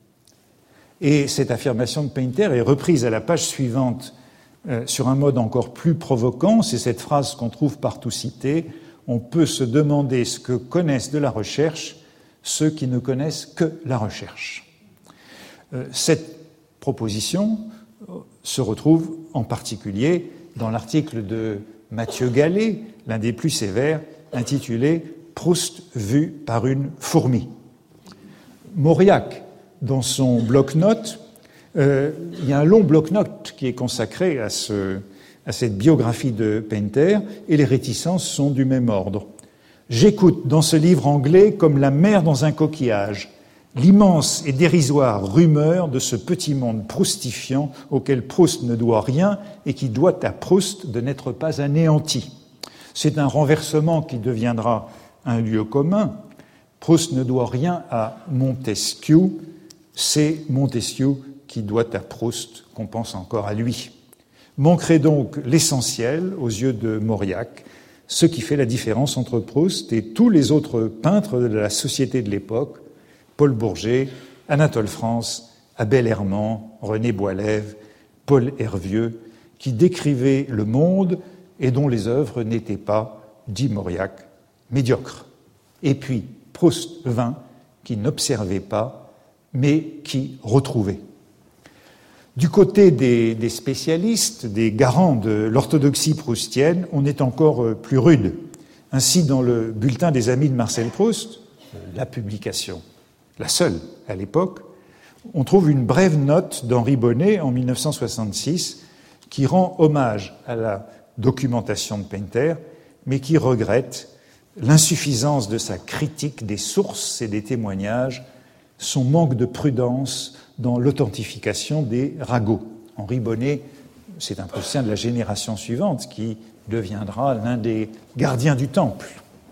Et cette affirmation de Painter est reprise à la page suivante sur un mode encore plus provoquant. C'est cette phrase qu'on trouve partout citée. On peut se demander ce que connaissent de la recherche ceux qui ne connaissent que la recherche. Cette proposition se retrouve en particulier dans l'article de Mathieu Gallet, l'un des plus sévères, intitulé « Proust vu par une fourmi ». Mauriac, dans son bloc-notes, il y a un long bloc-notes qui est consacré à cette biographie de Painter, et les réticences sont du même ordre. J'écoute dans ce livre anglais comme la mer dans un coquillage, l'immense et dérisoire rumeur de ce petit monde proustifiant auquel Proust ne doit rien et qui doit à Proust de n'être pas anéanti. C'est un renversement qui deviendra un lieu commun. Proust ne doit rien à Montesquieu, c'est Montesquieu qui doit à Proust qu'on pense encore à lui. Manquerait donc l'essentiel aux yeux de Mauriac, ce qui fait la différence entre Proust et tous les autres peintres de la société de l'époque, Paul Bourget, Anatole France, Abel Herman, René Boilève, Paul Hervieux, qui décrivaient le monde et dont les œuvres n'étaient pas, dit Mauriac, médiocres. Et puis Proust vint, qui n'observait pas, mais qui retrouvait. Du côté des spécialistes, des garants de l'orthodoxie proustienne, on est encore plus rude. Ainsi, dans le bulletin des amis de Marcel Proust, la publication, la seule à l'époque, on trouve une brève note d'Henri Bonnet en 1966 qui rend hommage à la documentation de Painter, mais qui regrette l'insuffisance de sa critique des sources et des témoignages, son manque de prudence dans l'authentification des ragots. Henri Bonnet, c'est un Proustien de la génération suivante qui deviendra l'un des gardiens du temple.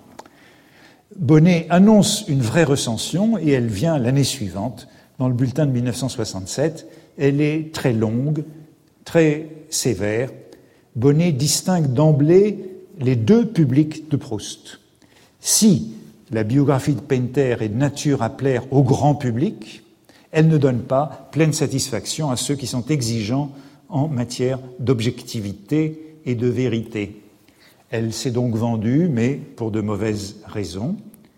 Bonnet annonce une vraie recension et elle vient l'année suivante, dans le bulletin de 1967. Elle est très longue, très sévère. Bonnet distingue d'emblée les deux publics de Proust. Si la biographie de Painter est de nature à plaire au grand public, elle ne donne pas pleine satisfaction à ceux qui sont exigeants en matière d'objectivité et de vérité. Elle s'est donc vendue, mais pour de mauvaises raisons.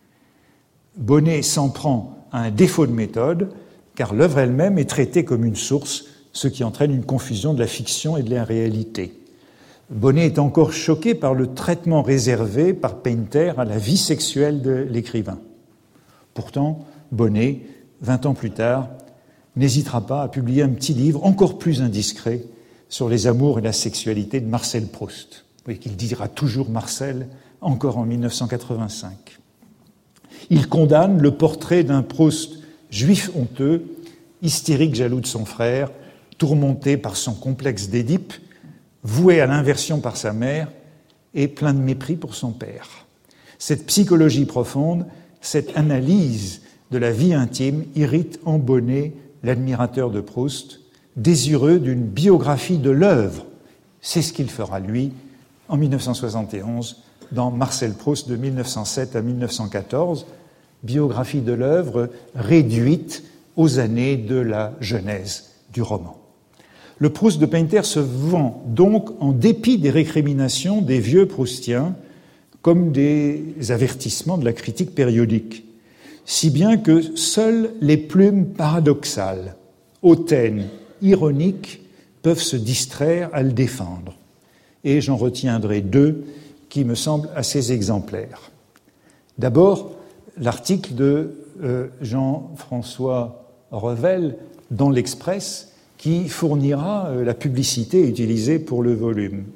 Bonnet s'en prend à un défaut de méthode, car l'œuvre elle-même est traitée comme une source, ce qui entraîne une confusion de la fiction et de la réalité. Bonnet est encore choqué par le traitement réservé par Painter à la vie sexuelle de l'écrivain. Pourtant, Bonnet, 20 ans plus tard, n'hésitera pas à publier un petit livre encore plus indiscret sur les amours et la sexualité de Marcel Proust. Vous voyez qu'il dira toujours Marcel, encore en 1985. Il condamne le portrait d'un Proust juif honteux, hystérique jaloux de son frère, tourmenté par son complexe d'Édipe, voué à l'inversion par sa mère et plein de mépris pour son père. Cette psychologie profonde, cette analyse de la vie intime irrite en Bonnet l'admirateur de Proust, désireux d'une biographie de l'œuvre. C'est ce qu'il fera, lui, en 1971, dans Marcel Proust de 1907 à 1914, biographie de l'œuvre réduite aux années de la genèse du roman. Le Proust de Painter se vend donc en dépit des récriminations des vieux proustiens comme des avertissements de la critique périodique, si bien que seules les plumes paradoxales, hautaines, ironiques peuvent se distraire à le défendre. Et j'en retiendrai deux qui me semblent assez exemplaires. D'abord, l'article de Jean-François Revel dans l'Express qui fournira la publicité utilisée pour le volume.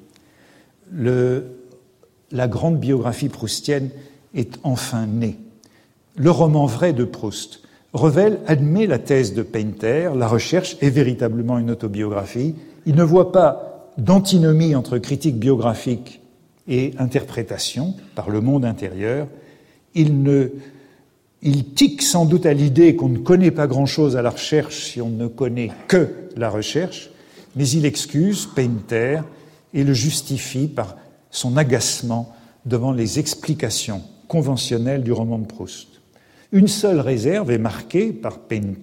La grande biographie proustienne est enfin née. Le roman vrai de Proust. Revel admet la thèse de Painter, la recherche est véritablement une autobiographie. Il ne voit pas d'antinomie entre critique biographique et interprétation par le monde intérieur. Il tique sans doute à l'idée qu'on ne connaît pas grand-chose à la recherche si on ne connaît que la recherche, mais il excuse Painter et le justifie par son agacement devant les explications conventionnelles du roman de Proust. Une seule réserve est marquée par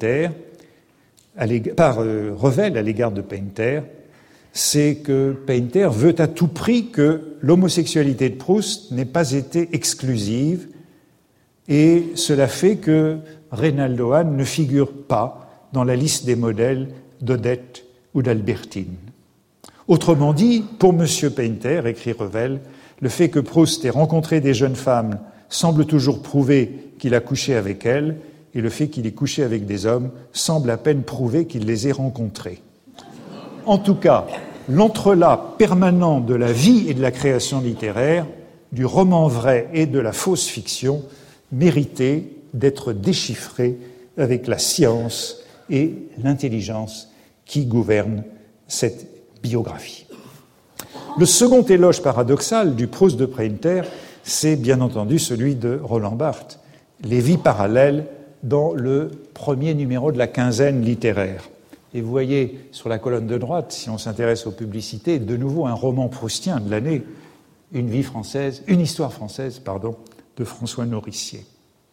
Revel à l'égard de Painter, c'est que Painter veut à tout prix que l'homosexualité de Proust n'ait pas été exclusive, et cela fait que Reynaldo Hahn ne figure pas dans la liste des modèles d'Odette ou d'Albertine. Autrement dit, pour M. Painter, écrit Revel, le fait que Proust ait rencontré des jeunes femmes semble toujours prouver qu'il a couché avec elles, et le fait qu'il ait couché avec des hommes semble à peine prouver qu'il les ait rencontrés. En tout cas, l'entrelac permanent de la vie et de la création littéraire, du roman vrai et de la fausse fiction, méritait d'être déchiffré avec la science et l'intelligence qui gouvernent cette biographie. Le second éloge paradoxal du Proust de Painter, c'est bien entendu celui de Roland Barthes, les vies parallèles dans le premier numéro de la quinzaine littéraire. Et vous voyez sur la colonne de droite, si on s'intéresse aux publicités, de nouveau un roman proustien de l'année, une histoire française, de François Nourricier.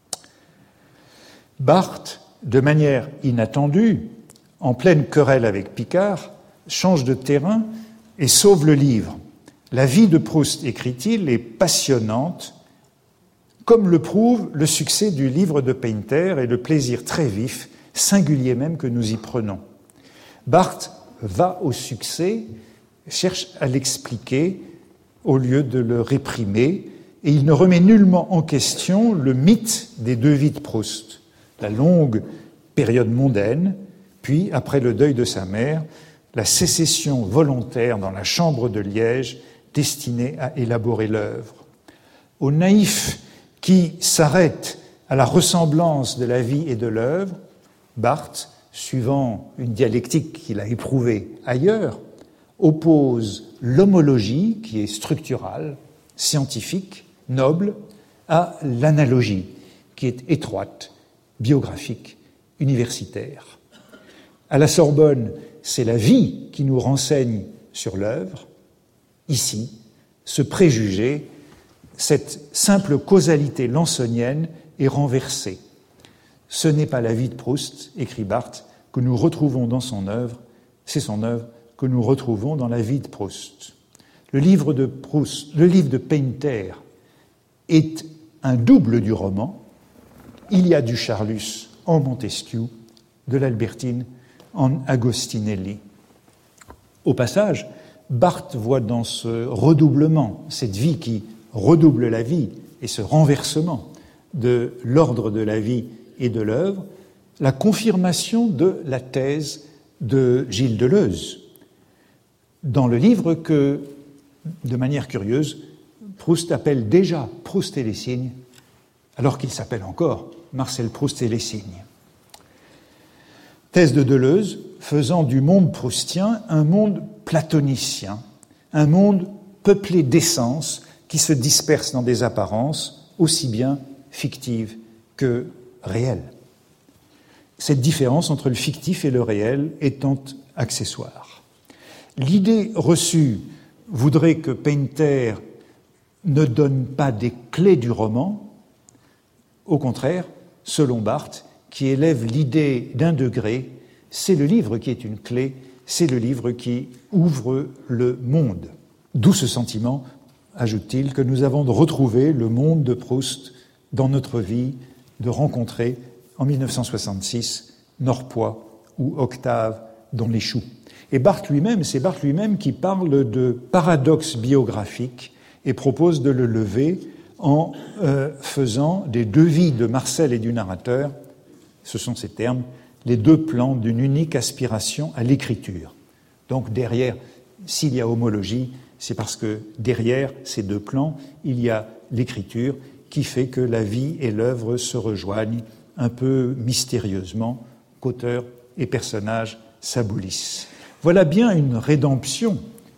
Barthes, de manière inattendue, en pleine querelle avec Picard, change de terrain et sauve le livre. La vie de Proust, écrit-il, est passionnante, comme le prouve le succès du livre de Painter et le plaisir très vif, singulier même, que nous y prenons. Barthes va au succès, cherche à l'expliquer au lieu de le réprimer, et il ne remet nullement en question le mythe des deux vies de Proust, la longue période mondaine, puis, après le deuil de sa mère, la sécession volontaire dans la chambre de Liège destinée à élaborer l'œuvre. Au naïf qui s'arrête à la ressemblance de la vie et de l'œuvre, Barthes, suivant une dialectique qu'il a éprouvée ailleurs, oppose l'homologie, qui est structurale, scientifique, noble, à l'analogie, qui est étroite, biographique, universitaire. À la Sorbonne, c'est la vie qui nous renseigne sur l'œuvre. Ici, ce préjugé, cette simple causalité lansonienne est renversée. Ce n'est pas la vie de Proust, écrit Barthes, que nous retrouvons dans son œuvre, c'est son œuvre que nous retrouvons dans la vie de Proust. Le livre de Painter est un double du roman. Il y a du Charlus en Montesquieu, de l'Albertine en Agostinelli. Au passage, Barthes voit dans ce redoublement, cette vie qui redouble la vie, et ce renversement de l'ordre de la vie et de l'œuvre, la confirmation de la thèse de Gilles Deleuze, dans le livre que, de manière curieuse, Proust appelle déjà Proust et les signes, alors qu'il s'appelle encore Marcel Proust et les signes. Thèse de Deleuze faisant du monde proustien un monde platonicien, un monde peuplé d'essences qui se dispersent dans des apparences aussi bien fictives que réelles. Cette différence entre le fictif et le réel étant accessoire. L'idée reçue voudrait que Painter ne donne pas des clés du roman, au contraire, selon Barthes, qui élève l'idée d'un degré, c'est le livre qui est une clé, c'est le livre qui ouvre le monde. D'où ce sentiment, ajoute-t-il, que nous avons de retrouver le monde de Proust dans notre vie, de rencontrer en 1966 Norpois ou Octave dans Les Choux. Et Barthes lui-même, c'est Barthes lui-même qui parle de paradoxe biographique et propose de le lever en faisant des deux vies de Marcel et du narrateur, ce sont ces termes, les deux plans d'une unique aspiration à l'écriture. Donc derrière, s'il y a homologie, c'est parce que derrière ces deux plans, il y a l'écriture qui fait que la vie et l'œuvre se rejoignent un peu mystérieusement, qu'auteur et personnage s'abolissent. Voilà bien une rédemption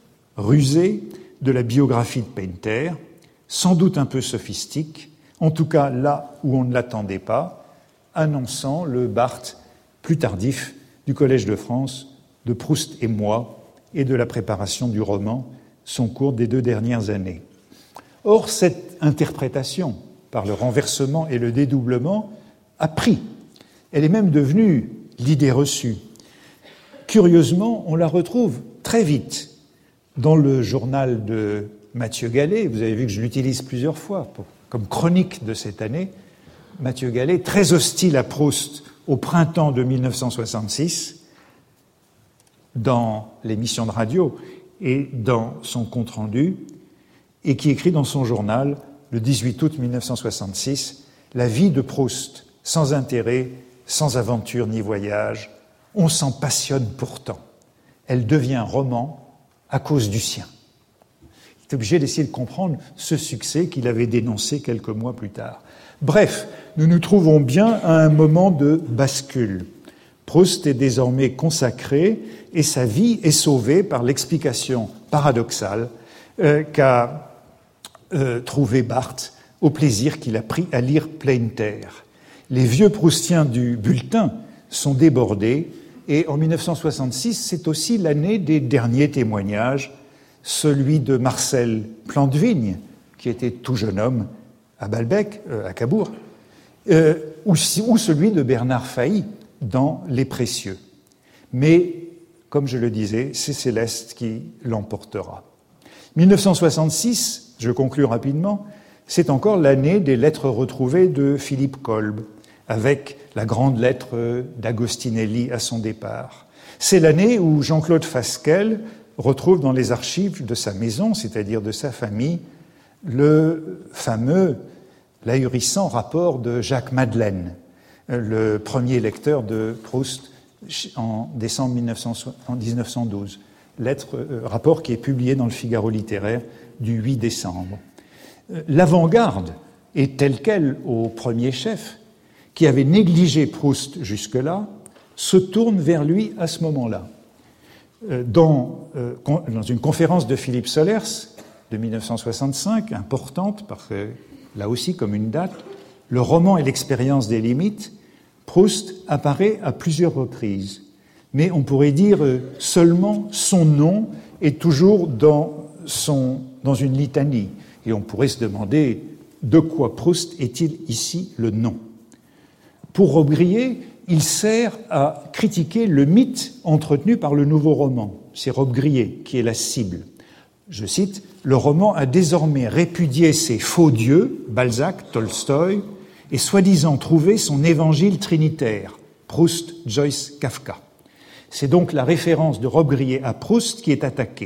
rusée de la biographie de Painter, sans doute un peu sophistique, en tout cas là où on ne l'attendait pas, annonçant le Barthes plus tardif du Collège de France, de Proust et moi, et de la préparation du roman, son cours des 2 dernières années. Or, cette interprétation, par le renversement et le dédoublement, a pris. Elle est même devenue l'idée reçue. Curieusement, on la retrouve très vite dans le journal de Mathieu Gallet. Vous avez vu que je l'utilise plusieurs fois comme chronique de cette année. Mathieu Gallet, très hostile à Proust au printemps de 1966, dans l'émission de radio et dans son compte-rendu, et qui écrit dans son journal, le 18 août 1966, « La vie de Proust, sans intérêt, sans aventure ni voyage, on s'en passionne pourtant. Elle devient roman à cause du sien. » Il est obligé d'essayer de comprendre ce succès qu'il avait dénoncé quelques mois plus tard. Bref, nous nous trouvons bien à un moment de bascule. Proust est désormais consacré et sa vie est sauvée par l'explication paradoxale qu'a trouvée Barthes au plaisir qu'il a pris à lire Pleine Terre. Les vieux proustiens du bulletin sont débordés et en 1966, c'est aussi l'année des derniers témoignages, celui de Marcel Plantevigne, qui était tout jeune homme à Balbec, à Cabourg, ou celui de Bernard Failly dans Les Précieux. Mais, comme je le disais, c'est Céleste qui l'emportera. 1966, je conclus rapidement, c'est encore l'année des lettres retrouvées de Philippe Kolb, avec la grande lettre d'Agostinelli à son départ. C'est l'année où Jean-Claude Fasquelle retrouve dans les archives de sa maison, c'est-à-dire de sa famille, le fameux, l'ahurissant rapport de Jacques Madeleine, le premier lecteur de Proust en décembre 1912. Rapport qui est publié dans le Figaro littéraire du 8 décembre. L'avant-garde est telle quelle au premier chef, qui avait négligé Proust jusque-là, se tourne vers lui à ce moment-là. Dans une conférence de Philippe Solers de 1965, importante, parce que là aussi comme une date, le roman et l'expérience des limites, Proust apparaît à plusieurs reprises. Mais on pourrait dire seulement son nom est toujours dans une litanie. Et on pourrait se demander de quoi Proust est-il ici le nom. Pour Robbe-Grillet, il sert à critiquer le mythe entretenu par le nouveau roman. C'est Robbe-Grillet qui est la cible. Je cite, « Le roman a désormais répudié ses faux dieux, Balzac, Tolstoï, et soi-disant trouvé son évangile trinitaire, Proust, Joyce, Kafka. » C'est donc la référence de Robbe-Grillet à Proust qui est attaquée.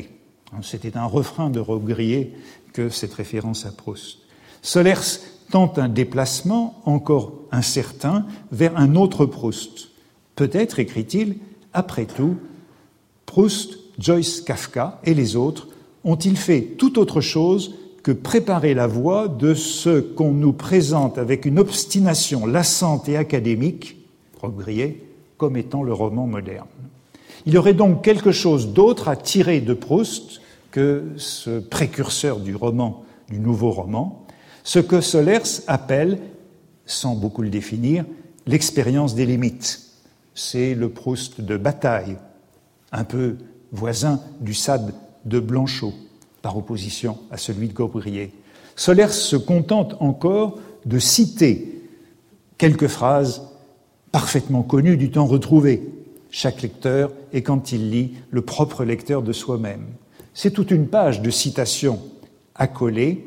C'était un refrain de Robbe-Grillet que cette référence à Proust. Solers tente un déplacement encore incertain vers un autre Proust. Peut-être, écrit-il, après tout, Proust, Joyce, Kafka et les autres ont-ils fait tout autre chose que préparer la voie de ce qu'on nous présente avec une obstination lassante et académique, Robbe-Grillet, comme étant le roman moderne. Il y aurait donc quelque chose d'autre à tirer de Proust que ce précurseur du roman, du nouveau roman, ce que Solers appelle, sans beaucoup le définir, l'expérience des limites. C'est le Proust de bataille, un peu voisin du Sade de Blanchot, par opposition à celui de Robbe-Grillet. Solers se contente encore de citer quelques phrases parfaitement connues du temps retrouvé. Chaque lecteur est, quand il lit, le propre lecteur de soi-même. C'est toute une page de citations accolées,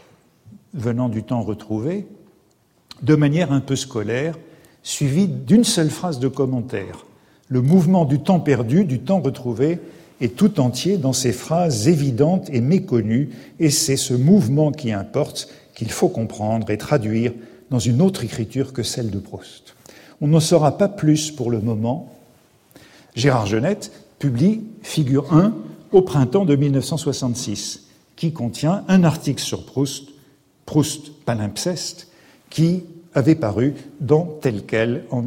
venant du temps retrouvé, de manière un peu scolaire, suivie d'une seule phrase de commentaire. Le mouvement du temps perdu, du temps retrouvé, est tout entier dans ces phrases évidentes et méconnues, et c'est ce mouvement qui importe, qu'il faut comprendre et traduire dans une autre écriture que celle de Proust. On n'en saura pas plus pour le moment. Gérard Genette publie Figure 1 au printemps de 1966, qui contient un article sur Proust, Proust palimpseste, qui avait paru dans Tel quel en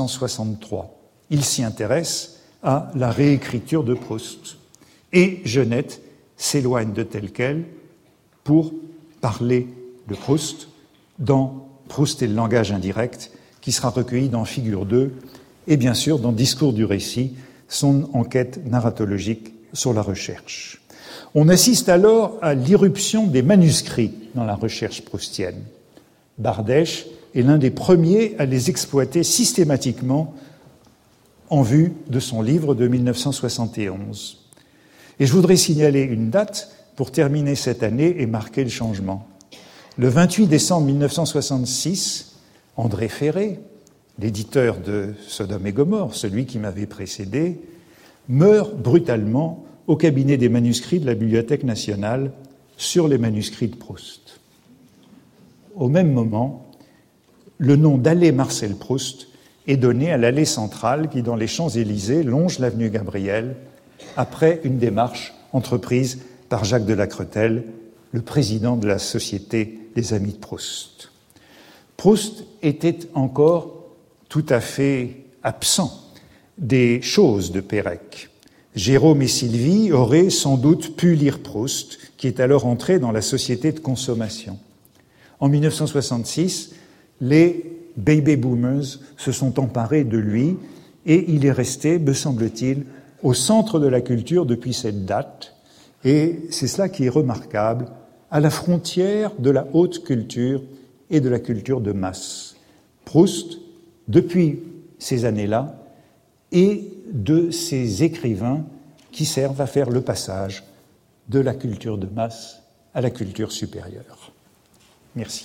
1963. Il s'y intéresse à la réécriture de Proust. Et Genette s'éloigne de Tel quel pour parler de Proust dans Proust et le langage indirect, qui sera recueilli dans Figure 2 et bien sûr dans Discours du récit, son enquête narratologique sur la recherche. On assiste alors à l'irruption des manuscrits dans la recherche proustienne. Bardèche est l'un des premiers à les exploiter systématiquement en vue de son livre de 1971. Et je voudrais signaler une date pour terminer cette année et marquer le changement. Le 28 décembre 1966, André Ferré, l'éditeur de Sodome et Gomorrhe, celui qui m'avait précédé, meurt brutalement au cabinet des manuscrits de la Bibliothèque nationale sur les manuscrits de Proust. Au même moment, le nom d'allée Marcel Proust est donné à l'allée centrale qui, dans les Champs-Élysées, longe l'avenue Gabriel, après une démarche entreprise par Jacques de Lacretelle, le président de la Société des Amis de Proust. Proust était encore tout à fait absent des choses de Pérec. Jérôme et Sylvie auraient sans doute pu lire Proust, qui est alors entré dans la société de consommation. En 1966, les baby boomers se sont emparés de lui et il est resté, me semble-t-il, au centre de la culture depuis cette date. Et c'est cela qui est remarquable, à la frontière de la haute culture et de la culture de masse. Proust, depuis ces années-là, et de ces écrivains qui servent à faire le passage de la culture de masse à la culture supérieure. Merci.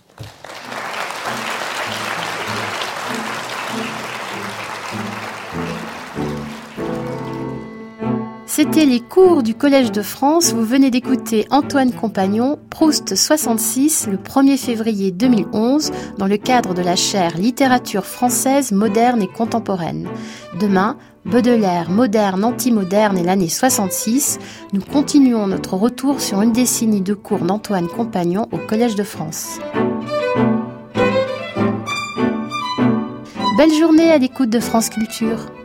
C'était les cours du Collège de France. Vous venez d'écouter Antoine Compagnon, Proust 66, le 1er février 2011, dans le cadre de la chaire Littérature française moderne et contemporaine. Demain, Baudelaire, moderne, anti-moderne et l'année 66, nous continuons notre retour sur une décennie de cours d'Antoine Compagnon au Collège de France. Belle journée à l'écoute de France Culture.